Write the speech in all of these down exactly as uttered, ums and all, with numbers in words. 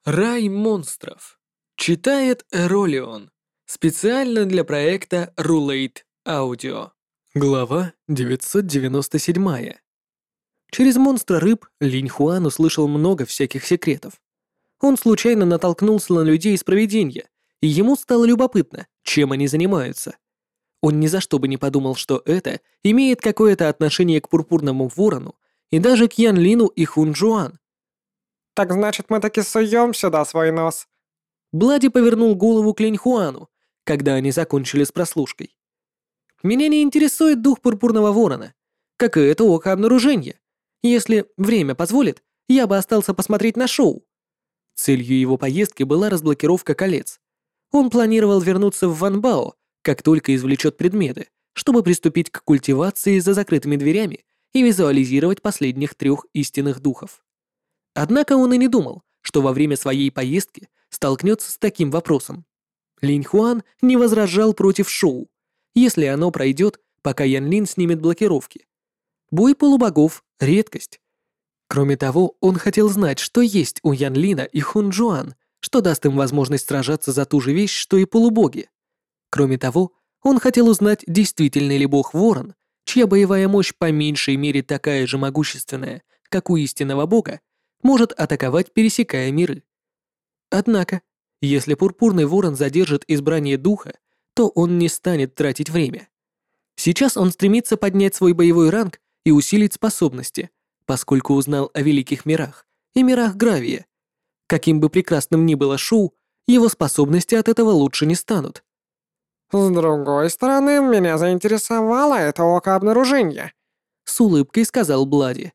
Рай монстров. Читает Эролион. Специально для проекта Rulate Audio. Глава девятьсот девяносто семь. Через монстра рыб Линь Хуан услышал много всяких секретов. Он случайно натолкнулся на людей из провидения, и ему стало любопытно, чем они занимаются. Он ни за что бы не подумал, что это имеет какое-то отношение к Пурпурному Ворону и даже к Ян Лину и Хун Джуан. «Так значит, мы таки суем сюда свой нос». Блади повернул голову к Линь Хуану, когда они закончили с прослушкой. «Меня не интересует дух Пурпурного Ворона, как и это око обнаружения. Если время позволит, я бы остался посмотреть на шоу». Целью его поездки была разблокировка колец. Он планировал вернуться в Ванбао, как только извлечет предметы, чтобы приступить к культивации за закрытыми дверями и визуализировать последних трех истинных духов. Однако он и не думал, что во время своей поездки столкнется с таким вопросом. Линь Хуан не возражал против шоу, если оно пройдет, пока Ян Лин снимет блокировки. Бой полубогов — редкость. Кроме того, он хотел знать, что есть у Ян Лина и Хун Джуан, что даст им возможность сражаться за ту же вещь, что и полубоги. Кроме того, он хотел узнать, действительно ли бог Ворон, чья боевая мощь по меньшей мере такая же могущественная, как у истинного бога, может атаковать, пересекая миры. Однако, если Пурпурный Ворон задержит избрание духа, то он не станет тратить время. Сейчас он стремится поднять свой боевой ранг и усилить способности, поскольку узнал о великих мирах и мирах Гравия. Каким бы прекрасным ни было шоу, его способности от этого лучше не станут. «С другой стороны, меня заинтересовало это око обнаружения», — с улыбкой сказал Блади.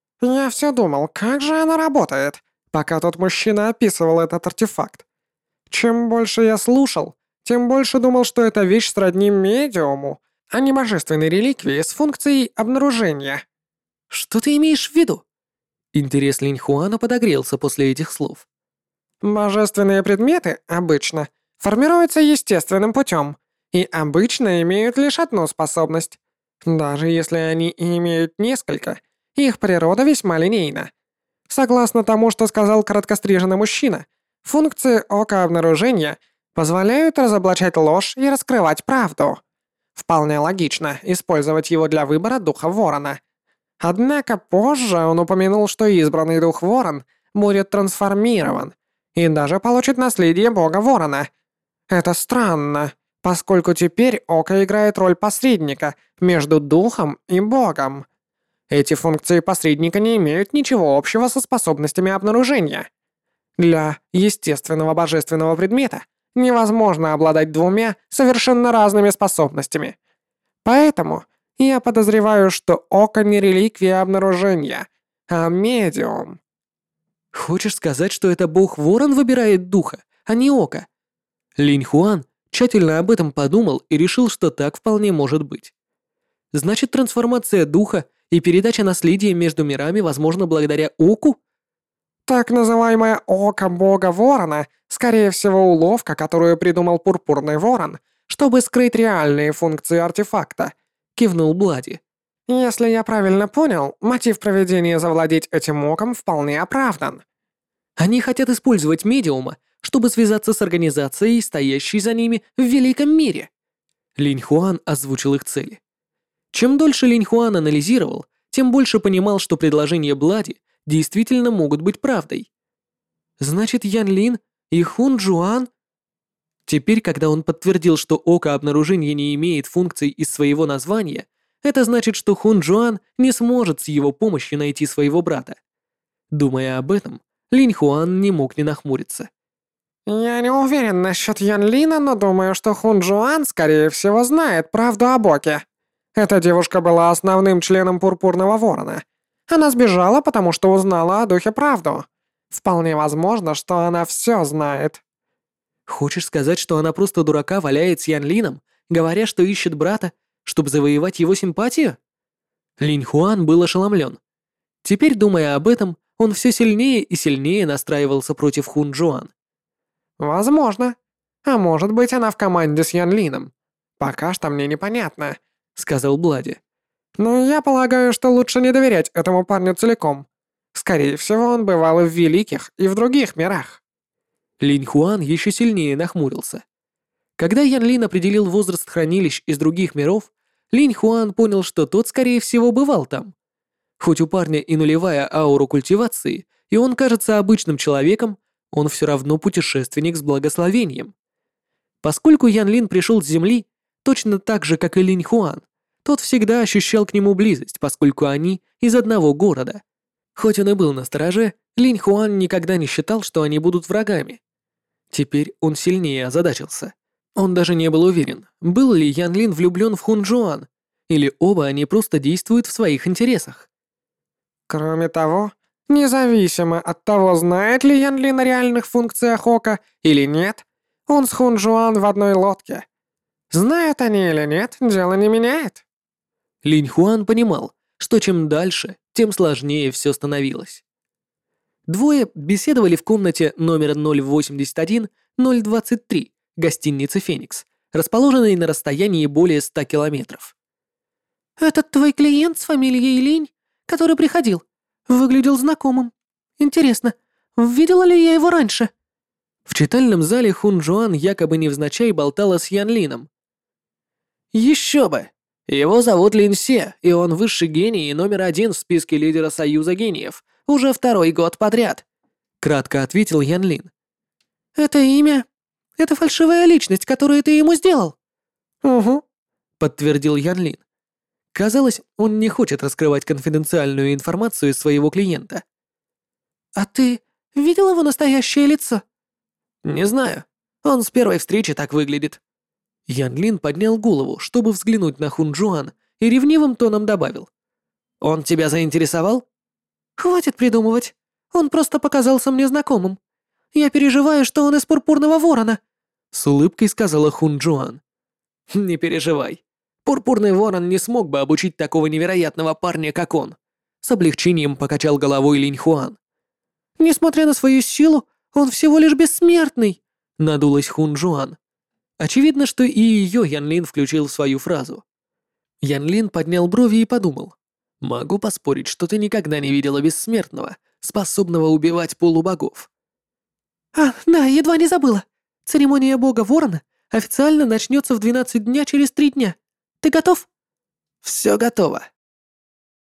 «Я все думал, как же оно работает, пока тот мужчина описывал этот артефакт. Чем больше я слушал, тем больше думал, что эта вещь сродни медиуму, а не божественной реликвии с функцией обнаружения». «Что ты имеешь в виду?» Интерес Линь Хуана подогрелся после этих слов. «Божественные предметы обычно формируются естественным путем и обычно имеют лишь одну способность. Даже если они и имеют несколько, их природа весьма линейна. Согласно тому, что сказал короткостриженный мужчина, функции ока обнаружения позволяют разоблачать ложь и раскрывать правду. Вполне логично использовать его для выбора духа ворона. Однако позже он упомянул, что избранный дух ворон будет трансформирован и даже получит наследие бога ворона. Это странно, поскольку теперь око играет роль посредника между духом и богом. Эти функции посредника не имеют ничего общего со способностями обнаружения. Для естественного божественного предмета невозможно обладать двумя совершенно разными способностями. Поэтому я подозреваю, что око не реликвия обнаружения, а медиум. Хочешь сказать, что это бог Ворон выбирает духа, а не око? Линь Хуан тщательно об этом подумал и решил, что так вполне может быть. Значит, трансформация духа и передача наследия между мирами возможна благодаря оку? Так называемое око бога ворона, скорее всего, уловка, которую придумал Пурпурный Ворон, чтобы скрыть реальные функции артефакта, кивнул Блади. Если я правильно понял, мотив проведения завладеть этим оком вполне оправдан. Они хотят использовать медиума, чтобы связаться с организацией, стоящей за ними в великом мире. Линь Хуан озвучил их цели. Чем дольше Линь Хуан анализировал, тем больше понимал, что предложения Блади действительно могут быть правдой. Значит, Ян Лин и Хун Джуан... Теперь, когда он подтвердил, что око обнаружения не имеет функций из своего названия, это значит, что Хун Джуан не сможет с его помощью найти своего брата. Думая об этом, Линь Хуан не мог не нахмуриться. «Я не уверен насчет Ян Лина, но думаю, что Хун Джуан, скорее всего, знает правду об оке. Эта девушка была основным членом Пурпурного Ворона. Она сбежала, потому что узнала о духе правду. Вполне возможно, что она все знает». Хочешь сказать, что она просто дурака валяет с Ян Лином, говоря, что ищет брата, чтобы завоевать его симпатию? Линь Хуан был ошеломлен. Теперь, думая об этом, он все сильнее и сильнее настраивался против Хун Джуан. «Возможно. А может быть, она в команде с Ян Лином. Пока что мне непонятно», — сказал Блади. «Но я полагаю, что лучше не доверять этому парню целиком. Скорее всего, он бывал и в великих, и в других мирах». Линь Хуан еще сильнее нахмурился. Когда Ян Лин определил возраст хранилищ из других миров, Линь Хуан понял, что тот, скорее всего, бывал там. Хоть у парня и нулевая аура культивации, и он кажется обычным человеком, он все равно путешественник с благословением. Поскольку Ян Лин пришел с Земли, точно так же, как и Линь Хуан, тот всегда ощущал к нему близость, поскольку они из одного города. Хоть он и был настороже, Линь Хуан никогда не считал, что они будут врагами. Теперь он сильнее озадачился. Он даже не был уверен, был ли Ян Лин влюблен в Хун Джуан, или оба они просто действуют в своих интересах. Кроме того, независимо от того, знает ли Ян Лин о реальных функциях Ока или нет, он с Хун Джуан в одной лодке. Знают они или нет, дело не меняет. Линь Хуан понимал, что чем дальше, тем сложнее все становилось. Двое беседовали в комнате номер ноль восемьдесят один ноль двадцать три гостиницы «Феникс», расположенной на расстоянии более ста километров. «Этот твой клиент с фамилией Линь, который приходил, выглядел знакомым. Интересно, видела ли я его раньше?» В читальном зале Хун Джуан якобы невзначай болтала с Ян Лином. «Еще бы! Его зовут Лин Се, и он высший гений и номер один в списке лидера Союза гениев уже второй год подряд», — кратко ответил Ян Лин. «Это имя? Это фальшивая личность, которую ты ему сделал?» «Угу», — подтвердил Ян Лин. Казалось, он не хочет раскрывать конфиденциальную информацию своего клиента. «А ты видел его настоящее лицо?» «Не знаю. Он с первой встречи так выглядит». Ян Лин поднял голову, чтобы взглянуть на Хун Джуан, и ревнивым тоном добавил. «Он тебя заинтересовал?» «Хватит придумывать. Он просто показался мне знакомым. Я переживаю, что он из Пурпурного Ворона», — с улыбкой сказала Хун Джуан. «Не переживай. Пурпурный Ворон не смог бы обучить такого невероятного парня, как он», — с облегчением покачал головой Линь Хуан. «Несмотря на свою силу, он всего лишь бессмертный», — надулась Хун Джуан. Очевидно, что и ее Ян Лин включил в свою фразу. Ян Лин поднял брови и подумал. «Могу поспорить, что ты никогда не видела бессмертного, способного убивать полубогов». «А, да, едва не забыла. Церемония бога Ворона официально начнется в двенадцать дня через три дня. Ты готов?» «Все готово»,